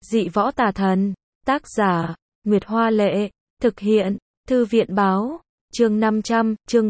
Dị võ tà thần, tác giả, Nguyệt Hoa Lệ, thực hiện, Thư viện báo, chương 500, chương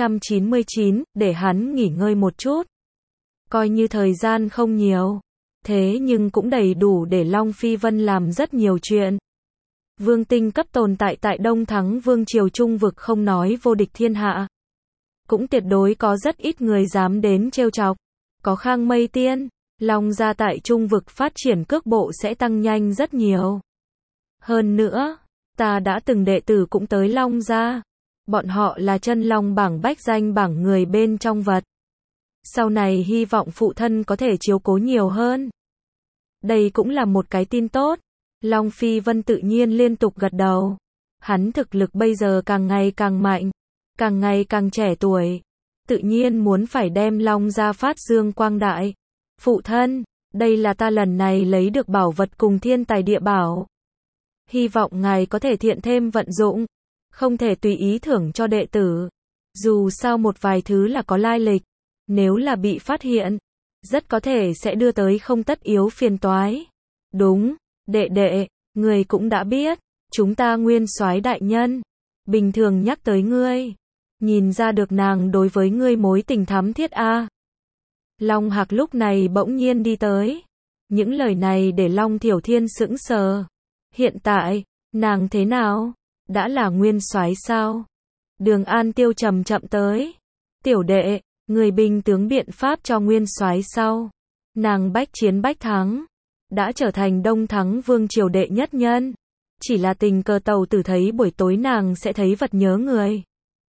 499, để hắn nghỉ ngơi một chút. Coi như thời gian không nhiều, thế nhưng cũng đầy đủ để Long Phi Vân làm rất nhiều chuyện. Vương tinh cấp tồn tại tại Đông Thắng Vương Triều Trung vực không nói vô địch thiên hạ. Cũng tuyệt đối có rất ít người dám đến trêu chọc. Có Khang Mây Tiên, Long gia tại Trung vực phát triển cước bộ sẽ tăng nhanh rất nhiều. Hơn nữa, ta đã từng đệ tử cũng tới Long gia. Bọn họ là chân long bảng bách danh bảng người bên trong vật. Sau này hy vọng phụ thân có thể chiếu cố nhiều hơn. Đây cũng là một cái tin tốt. Long Phi Vân tự nhiên liên tục gật đầu. Hắn thực lực bây giờ càng ngày càng mạnh, càng ngày càng trẻ tuổi. Tự nhiên muốn phải đem Long gia phát dương quang đại. Phụ thân, đây là ta lần này lấy được bảo vật cùng thiên tài địa bảo. Hy vọng ngài có thể thiện thêm vận dụng. Không thể tùy ý thưởng cho đệ tử. Dù sao một vài thứ là có lai lịch. Nếu là bị phát hiện, rất có thể sẽ đưa tới không tất yếu phiền toái. Đúng, đệ đệ, người cũng đã biết. Chúng ta nguyên soái đại nhân. Bình thường nhắc tới ngươi. Nhìn ra được nàng đối với ngươi mối tình thắm thiết a. Long Hạc lúc này bỗng nhiên đi tới. Những lời này để Long Thiểu Thiên sững sờ. Hiện tại, nàng thế nào? Đã là nguyên soái sao? Đường An Tiêu chậm chậm tới. Tiểu đệ, người binh tướng biện pháp cho nguyên soái sau. Nàng bách chiến bách thắng. Đã trở thành Đông Thắng Vương Triều đệ nhất nhân. Chỉ là tình cờ tàu tử thấy buổi tối nàng sẽ thấy vật nhớ người.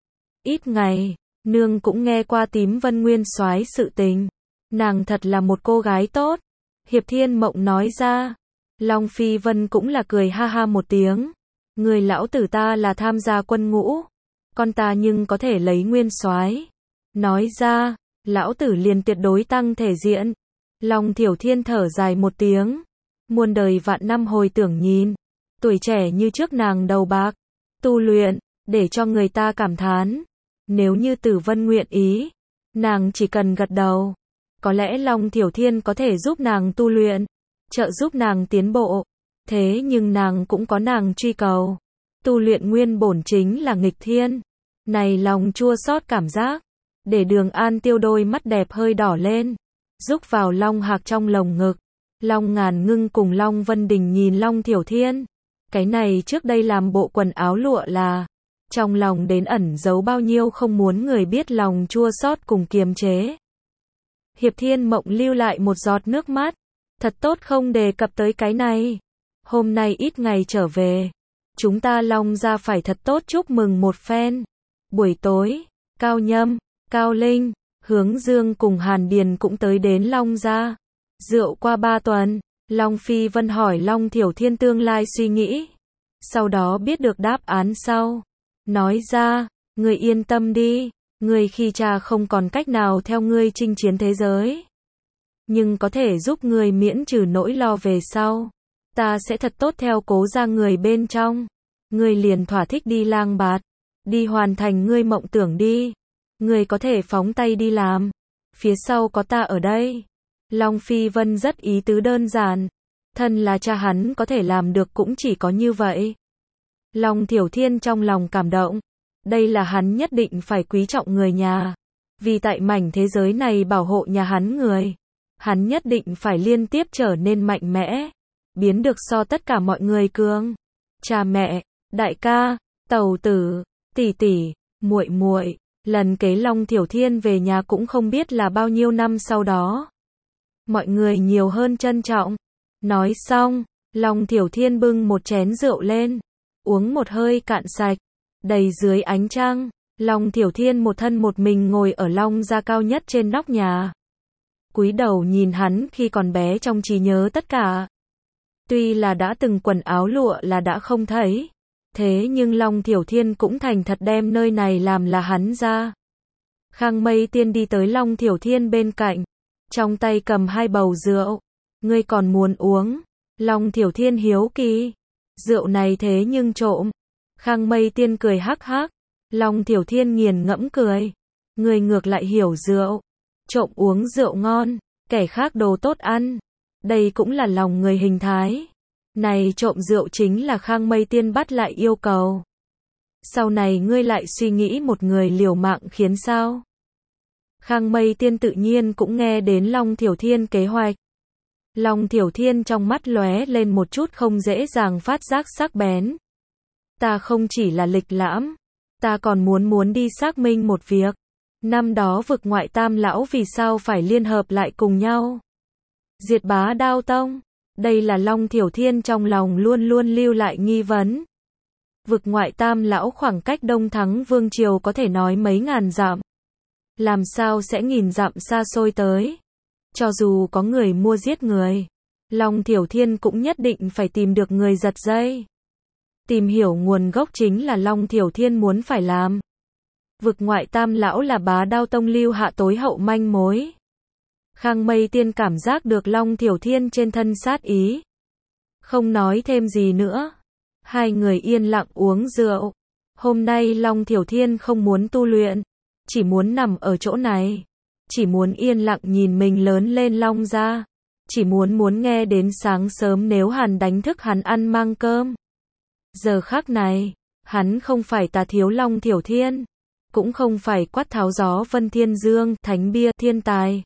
Ít ngày, nương cũng nghe qua Tím Vân nguyên soái sự tình. Nàng thật là một cô gái tốt. Hiệp Thiên Mộng nói ra. Long Phi Vân cũng là cười ha ha một tiếng. Người lão tử ta là tham gia quân ngũ. Con ta nhưng có thể lấy nguyên soái. Nói ra, lão tử liền tuyệt đối tăng thể diện. Long Thiểu Thiên thở dài một tiếng. Muôn đời vạn năm hồi tưởng nhìn. Tuổi trẻ như trước nàng đầu bạc. Tu luyện, để cho người ta cảm thán. Nếu như Tử Vân nguyện ý, nàng chỉ cần gật đầu. Có lẽ Long Thiểu Thiên có thể giúp nàng tu luyện, trợ giúp nàng tiến bộ. Thế nhưng nàng cũng có nàng truy cầu. Tu luyện nguyên bổn chính là nghịch thiên. Này lòng chua xót cảm giác. Để Đường An Tiêu đôi mắt đẹp hơi đỏ lên. Rúc vào Long Hạc trong lồng ngực. Long Ngàn Ngưng cùng Long Vân Đình nhìn Long Thiểu Thiên. Cái này trước đây làm bộ quần áo lụa là. Trong lòng đến ẩn giấu bao nhiêu không muốn người biết lòng chua xót cùng kiềm chế. Hiệp Thiên Mộng lưu lại một giọt nước mắt. Thật tốt không đề cập tới cái này. Hôm nay ít ngày trở về. Chúng ta Long gia phải thật tốt chúc mừng một phen. Buổi tối, Cao Nhâm, Cao Linh, Hướng Dương cùng Hàn Điền cũng tới đến Long gia. Rượu qua 3 tuần, Long Phi Vân hỏi Long Thiểu Thiên tương lai suy nghĩ. Sau đó biết được đáp án sau. Nói ra, người yên tâm đi. Người khi cha không còn cách nào theo ngươi chinh chiến thế giới. Nhưng có thể giúp người miễn trừ nỗi lo về sau. Ta sẽ thật tốt theo cố ra người bên trong. Ngươi liền thỏa thích đi lang bạt. Đi hoàn thành ngươi mộng tưởng đi. Ngươi có thể phóng tay đi làm. Phía sau có ta ở đây. Long Phi Vân rất ý tứ đơn giản. Thân là cha hắn có thể làm được cũng chỉ có như vậy. Long Thiểu Thiên trong lòng cảm động. Đây là hắn nhất định phải quý trọng người nhà. Vì tại mảnh thế giới này bảo hộ nhà hắn người. Hắn nhất định phải liên tiếp trở nên mạnh mẽ. Biến được so tất cả mọi người cường. Cha mẹ, đại ca, tàu tử, tỷ tỷ, muội muội. Lần kế Long Thiểu Thiên về nhà cũng không biết là bao nhiêu năm sau đó. Mọi người nhiều hơn trân trọng. Nói xong, Long Thiểu Thiên bưng một chén rượu lên. Uống một hơi cạn sạch. Đầy dưới ánh trăng, Long Thiểu Thiên một thân một mình ngồi ở Long gia cao nhất trên nóc nhà. Cúi đầu nhìn hắn khi còn bé trong trí nhớ tất cả. Tuy là đã từng quần áo lụa là đã không thấy. Thế nhưng Long Thiểu Thiên cũng thành thật đem nơi này làm là hắn ra. Khang Mây Tiên đi tới Long Thiểu Thiên bên cạnh. Trong tay cầm 2 bầu rượu. Ngươi còn muốn uống? Long Thiểu Thiên hiếu kỳ. Rượu này thế nhưng trộm. Khang Mây Tiên cười hắc hắc. Long Thiểu Thiên nghiền ngẫm cười. Người ngược lại hiểu rượu. Trộm uống rượu ngon. Kẻ khác đồ tốt ăn. Đây cũng là lòng người hình thái. Này trộm rượu chính là Khang Mây Tiên bắt lại yêu cầu. Sau này ngươi lại suy nghĩ một người liều mạng khiến sao? Khang Mây Tiên tự nhiên cũng nghe đến Long Thiểu Thiên kế hoạch. Long Thiểu Thiên trong mắt lóe lên một chút không dễ dàng phát giác sắc bén. Ta không chỉ là lịch lãm, ta còn muốn đi xác minh một việc. Năm đó vực ngoại tam lão vì sao phải liên hợp lại cùng nhau? Diệt Bá Đao Tông. Đây là Long Thiểu Thiên trong lòng luôn luôn lưu lại nghi vấn. Vực ngoại tam lão khoảng cách Đông Thắng Vương Triều có thể nói mấy ngàn dặm. Làm sao sẽ nghìn dặm xa xôi tới? Cho dù có người mua giết người, Long Thiểu Thiên cũng nhất định phải tìm được người giật dây. Tìm hiểu nguồn gốc chính là Long Thiểu Thiên muốn phải làm. Vực ngoại tam lão là Bá Đao Tông lưu hạ tối hậu manh mối. Khang Mây Tiên cảm giác được Long Thiểu Thiên trên thân sát ý. Không nói thêm gì nữa. Hai người yên lặng uống rượu. Hôm nay Long Thiểu Thiên không muốn tu luyện, chỉ muốn nằm ở chỗ này. Chỉ muốn yên lặng nhìn mình lớn lên Long gia. Chỉ muốn nghe đến sáng sớm nếu Hàn đánh thức hắn ăn mang cơm. Giờ khắc này, hắn không phải Tà Thiếu Long Thiểu Thiên, cũng không phải Quát Tháo Gió Vân Thiên Dương, Thánh Bia Thiên Tài.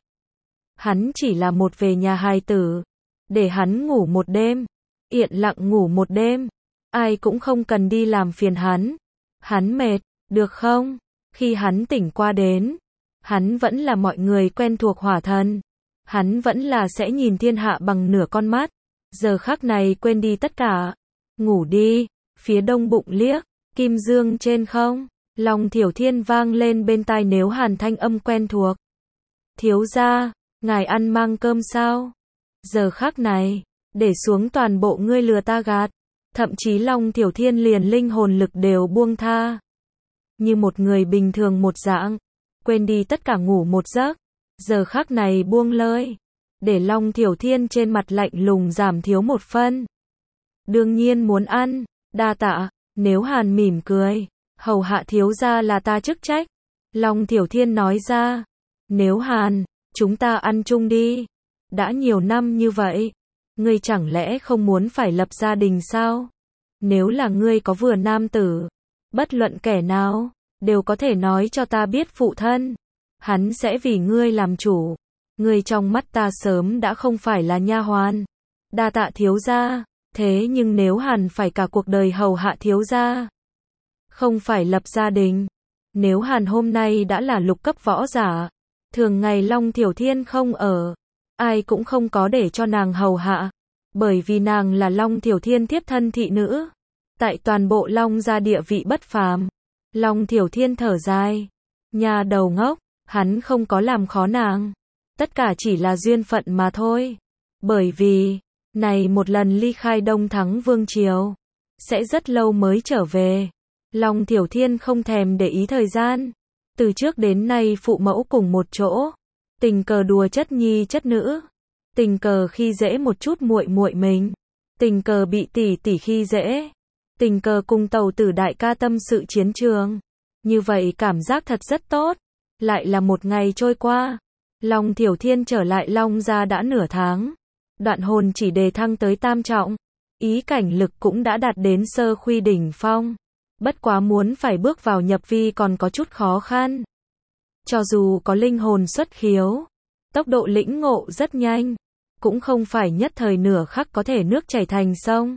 Hắn chỉ là một về nhà hài tử, để hắn ngủ một đêm, yên lặng ngủ một đêm, ai cũng không cần đi làm phiền hắn. Hắn mệt, được không? Khi hắn tỉnh qua đến, hắn vẫn là mọi người quen thuộc hỏa thần. Hắn vẫn là sẽ nhìn thiên hạ bằng nửa con mắt. Giờ khắc này quên đi tất cả. Ngủ đi. Phía đông bụng liếc, kim dương trên không. Long Thiểu Thiên vang lên bên tai Nếu Hàn thanh âm quen thuộc. Thiếu gia, ngài ăn mang cơm sao? Giờ khắc này, để xuống toàn bộ ngươi lừa ta gạt. Thậm chí Long Thiểu Thiên liền linh hồn lực đều buông tha. Như một người bình thường một dạng, quên đi tất cả ngủ một giấc. Giờ khắc này buông lơi, để Long Thiểu Thiên trên mặt lạnh lùng giảm thiếu một phân. Đương nhiên muốn ăn, đa tạ. Nếu Hàn mỉm cười, hầu hạ thiếu gia là ta chức trách. Long Thiểu Thiên nói ra, Nếu Hàn, chúng ta ăn chung đi. Đã nhiều năm như vậy, ngươi chẳng lẽ không muốn phải lập gia đình sao? Nếu là ngươi có vừa nam tử, bất luận kẻ nào, đều có thể nói cho ta biết phụ thân. Hắn sẽ vì ngươi làm chủ. Ngươi trong mắt ta sớm đã không phải là nha hoàn. Đa tạ thiếu gia. Thế nhưng nếu Hàn phải cả cuộc đời hầu hạ thiếu gia, không phải lập gia đình. Nếu Hàn hôm nay đã là lục cấp võ giả, thường ngày Long Thiểu Thiên không ở, ai cũng không có để cho nàng hầu hạ, bởi vì nàng là Long Thiểu Thiên thiếp thân thị nữ. Tại toàn bộ Long gia địa vị bất phàm. Long Thiểu Thiên thở dài, nhà đầu ngốc, hắn không có làm khó nàng. Tất cả chỉ là duyên phận mà thôi. Bởi vì, này một lần ly khai Đông Thắng Vương Triều, sẽ rất lâu mới trở về. Long Thiểu Thiên không thèm để ý thời gian. Từ trước đến nay phụ mẫu cùng một chỗ, tình cờ đùa chất nhi chất nữ, tình cờ khi dễ một chút muội muội mình, tình cờ bị tỷ tỷ khi dễ, tình cờ cùng tàu tử đại ca tâm sự chiến trường. Như vậy cảm giác thật rất tốt. Lại là một ngày trôi qua, Long Thiểu Thiên trở lại Long gia đã nửa tháng. Đoạn hồn chỉ đề thăng tới tam trọng, ý cảnh lực cũng đã đạt đến sơ khuy đỉnh phong. Bất quá muốn phải bước vào nhập vi còn có chút khó khăn. Cho dù có linh hồn xuất khiếu, tốc độ lĩnh ngộ rất nhanh, cũng không phải nhất thời nửa khắc có thể nước chảy thành sông.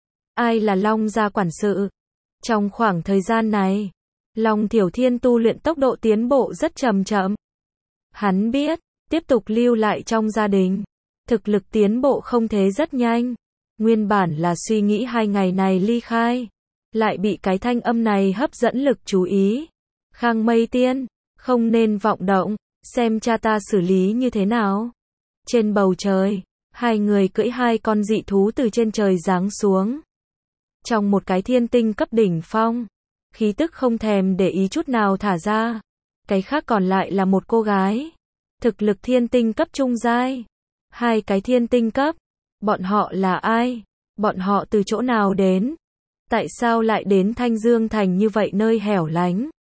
Ai là Long gia quản sự? Trong khoảng thời gian này, Long Thiểu Thiên tu luyện tốc độ tiến bộ rất chậm chậm. Hắn biết, tiếp tục lưu lại trong gia đình, thực lực tiến bộ không thế rất nhanh. Nguyên bản là suy nghĩ 2 ngày này ly khai, lại bị cái thanh âm này hấp dẫn lực chú ý. Khang Mây Tiên, không nên vọng động, xem cha ta xử lý như thế nào. Trên bầu trời, hai người cưỡi 2 con dị thú từ trên trời giáng xuống. Trong một cái thiên tinh cấp đỉnh phong, khí tức không thèm để ý chút nào thả ra. Cái khác còn lại là một cô gái, thực lực thiên tinh cấp trung giai. 2 cái thiên tinh cấp, bọn họ là ai? Bọn họ từ chỗ nào đến? Tại sao lại đến Thanh Dương Thành như vậy nơi hẻo lánh?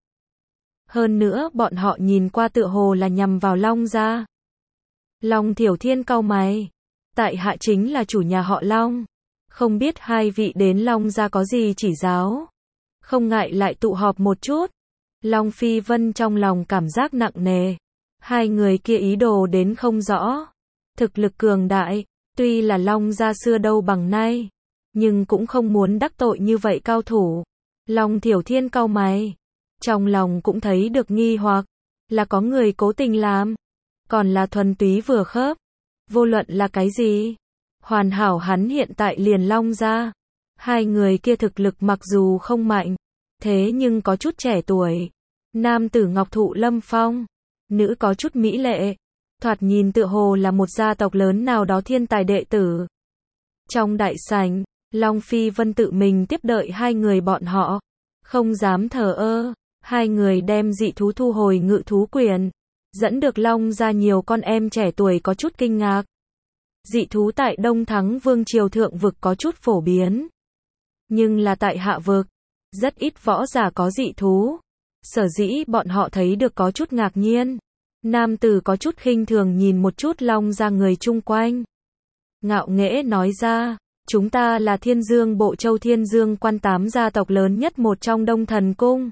Hơn nữa bọn họ nhìn qua tựa hồ là nhằm vào Long gia. Long Thiểu Thiên cau mày. Tại hạ chính là chủ nhà họ Long. Không biết hai vị đến Long gia có gì chỉ giáo. Không ngại lại tụ họp một chút. Long Phi Vân trong lòng cảm giác nặng nề. Hai người kia ý đồ đến không rõ. Thực lực cường đại, tuy là Long gia xưa đâu bằng nay, nhưng cũng không muốn đắc tội như vậy cao thủ. Long Thiểu Thiên cau mày, trong lòng cũng thấy được nghi hoặc, là có người cố tình làm, còn là thuần túy vừa khớp. Vô luận là cái gì, hoàn hảo hắn hiện tại liền Long gia. Hai người kia thực lực mặc dù không mạnh, thế nhưng có chút trẻ tuổi. Nam tử ngọc thụ lâm phong, nữ có chút mỹ lệ, thoạt nhìn tựa hồ là một gia tộc lớn nào đó thiên tài đệ tử. Trong đại sảnh, Long Phi Vân tự mình tiếp đợi hai người bọn họ, không dám thờ ơ. Hai người đem dị thú thu hồi ngự thú quyền, dẫn được Long ra nhiều con em trẻ tuổi có chút kinh ngạc. Dị thú tại Đông Thắng Vương triều thượng vực có chút phổ biến, nhưng là tại hạ vực, rất ít võ giả có dị thú. Sở dĩ bọn họ thấy được có chút ngạc nhiên. Nam tử có chút khinh thường nhìn một chút Long ra người chung quanh. Ngạo nghễ nói ra, chúng ta là Thiên Dương Bộ Châu Thiên Dương Quan 8 gia tộc lớn nhất một trong Đông Thần Cung.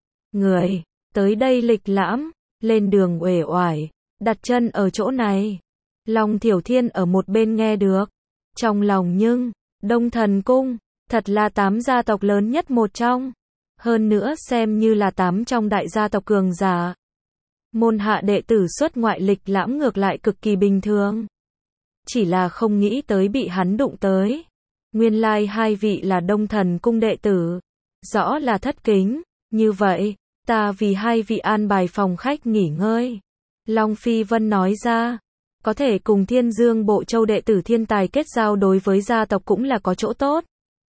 Người, tới đây lịch lãm, lên đường uể oải, đặt chân ở chỗ này. Long Thiểu Thiên ở một bên nghe được. Trong lòng nhưng, Đông Thần Cung, thật là 8 gia tộc lớn nhất một trong. Hơn nữa xem như là 8 trong đại gia tộc cường giả. Môn hạ đệ tử xuất ngoại lịch lãm ngược lại cực kỳ bình thường. Chỉ là không nghĩ tới bị hắn đụng tới. Nguyên lai hai vị là Đông Thần Cung đệ tử. Rõ là thất kính. Như vậy, ta vì hai vị an bài phòng khách nghỉ ngơi. Long Phi Vân nói ra, có thể cùng Thiên Dương Bộ Châu đệ tử thiên tài kết giao đối với gia tộc cũng là có chỗ tốt.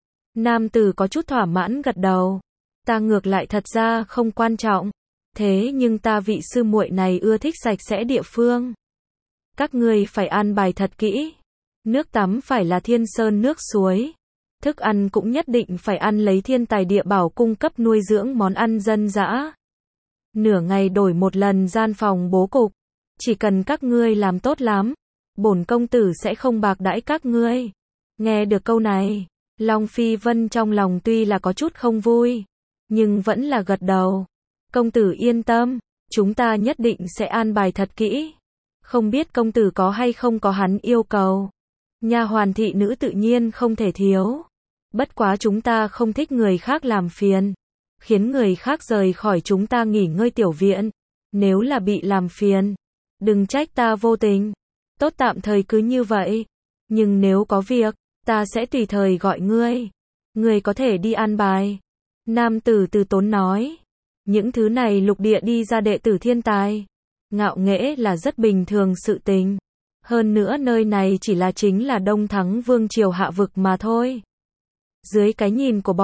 Nam tử có chút thỏa mãn gật đầu. Ta ngược lại thật ra không quan trọng. Thế nhưng ta vị sư muội này ưa thích sạch sẽ địa phương. Các ngươi phải an bài thật kỹ. Nước tắm phải là thiên sơn nước suối. Thức ăn cũng nhất định phải ăn lấy thiên tài địa bảo cung cấp nuôi dưỡng món ăn dân dã. Nửa ngày đổi một lần gian phòng bố cục. Chỉ cần các ngươi làm tốt lắm, bổn công tử sẽ không bạc đãi các ngươi. Nghe được câu này, Long Phi Vân trong lòng tuy là có chút không vui, nhưng vẫn là gật đầu. Công tử yên tâm, chúng ta nhất định sẽ an bài thật kỹ. Không biết công tử có hay không có hắn yêu cầu. Nha hoàn thị nữ tự nhiên không thể thiếu. Bất quá chúng ta không thích người khác làm phiền, khiến người khác rời khỏi chúng ta nghỉ ngơi tiểu viện. Nếu là bị làm phiền, đừng trách ta vô tình. Tốt tạm thời cứ như vậy. Nhưng nếu có việc, ta sẽ tùy thời gọi ngươi. Ngươi có thể đi an bài. Nam tử từ tốn nói. Những thứ này lục địa đi ra đệ tử thiên tài. Ngạo nghễ là rất bình thường sự tình. Hơn nữa nơi này chỉ là chính là Đông Thắng Vương triều hạ vực mà thôi. Dưới cái nhìn của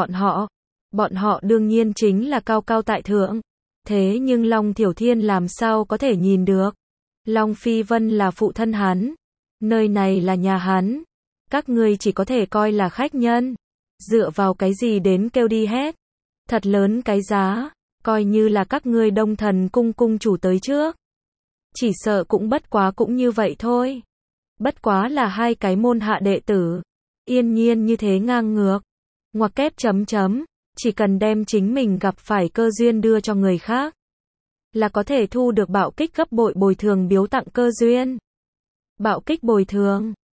bọn họ đương nhiên chính là cao cao tại thượng. Thế nhưng Long Thiểu Thiên làm sao có thể nhìn được. Long Phi Vân là phụ thân hắn. Nơi này là nhà hắn. Các ngươi chỉ có thể coi là khách nhân. Dựa vào cái gì đến kêu đi hết. Thật lớn cái giá. Coi như là các ngươi Đông Thần Cung cung chủ tới trước. Chỉ sợ cũng bất quá cũng như vậy thôi. Bất quá là hai cái môn hạ đệ tử. Yên nhiên như thế ngang ngược. Ngoặc kép chấm chấm. Chỉ cần đem chính mình gặp phải cơ duyên đưa cho người khác, là có thể thu được bạo kích gấp bội bồi thường biếu tặng cơ duyên. Bạo kích bồi thường.